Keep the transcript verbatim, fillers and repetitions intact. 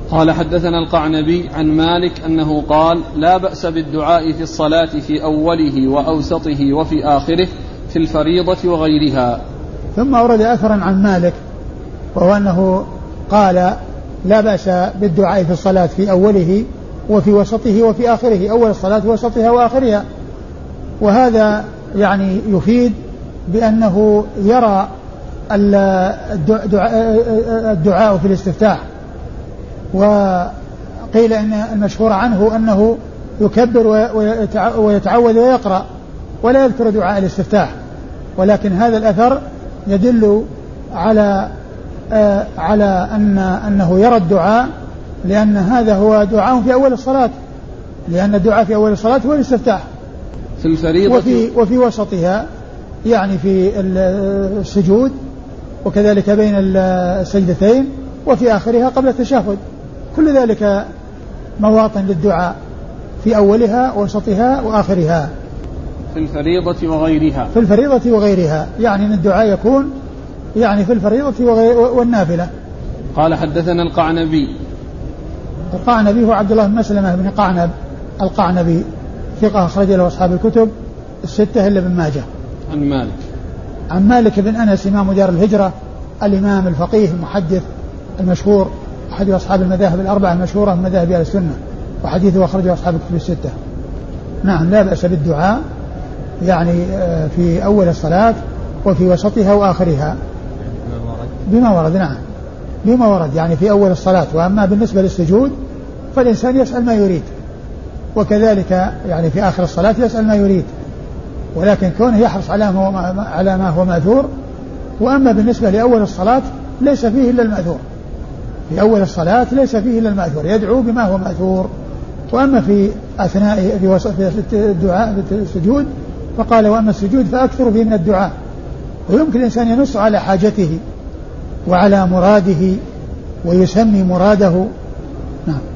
قال حدثنا القعنبي عن مالك أنه قال لا بأس بالدعاء في الصلاة في أوله وأوسطه وفي آخره في الفريضة وغيرها. ثم أورد أثرا عن مالك وهو أنه قال لا بأس بالدعاء في الصلاة في أوله وفي وسطه وفي آخره، أول الصلاة وسطها وآخرها، وهذا يعني يفيد بأنه يرى الدعاء في الاستفتاح. وقيل إن المشهور عنه أنه يكبر ويتعوذ ويقرأ ولا يذكر دعاء الاستفتاح، ولكن هذا الأثر يدل على آه على أن أنه يرى الدعاء، لأن هذا هو دعاء في أول الصلاة، لأن الدعاء في أول الصلاة هو الاستفتاح. في الفريضة وفي, وفي وسطها يعني في السجود، وكذلك بين السجدتين، وفي آخرها قبل التشهد. كل ذلك مواطن للدعاء في أولها ووسطها وآخرها. في الفريضة وغيرها. في الفريضة وغيرها، يعني أن الدعاء يكون يعني في الفريضة والنافلة. قال حدثنا القعنبي. القعنبي هو عبد الله بن مسلمة بن قعنب القعنبي، ثقة أخرج له أصحاب الكتب الستة إلا ابن ماجه. عن مالك. عن مالك بن أنس إمام دار الهجرة، الإمام الفقيه المحدث المشهور، أحد أصحاب المذاهب الأربعة المشهورة من مذاهب أهل السنة، وحديثه أخرجه أصحاب الكتب الستة. نعم، لا بأس بالدعاء يعني في أول الصلاة وفي وسطها وآخرها بما ورد. نعم بما ورد يعني في أول الصلاة. وأما بالنسبة للسجود فالإنسان يسأل ما يريد، وكذلك يعني في آخر الصلاة يسأل ما يريد، ولكن كونه يحرص على ما على ما هو مأثور. وأما بالنسبة لأول الصلاة ليس فيه إلا المأثور، في أول الصلاة ليس فيه إلا المأثور، يدعو بما هو مأثور. وأما في أثناء في وسط الدعاء في السجود فقال وأما السجود فأكثر فيه من الدعاء، ويمكن الإنسان ينص على حاجته وعلى مراده ويسمي مراده. نعم.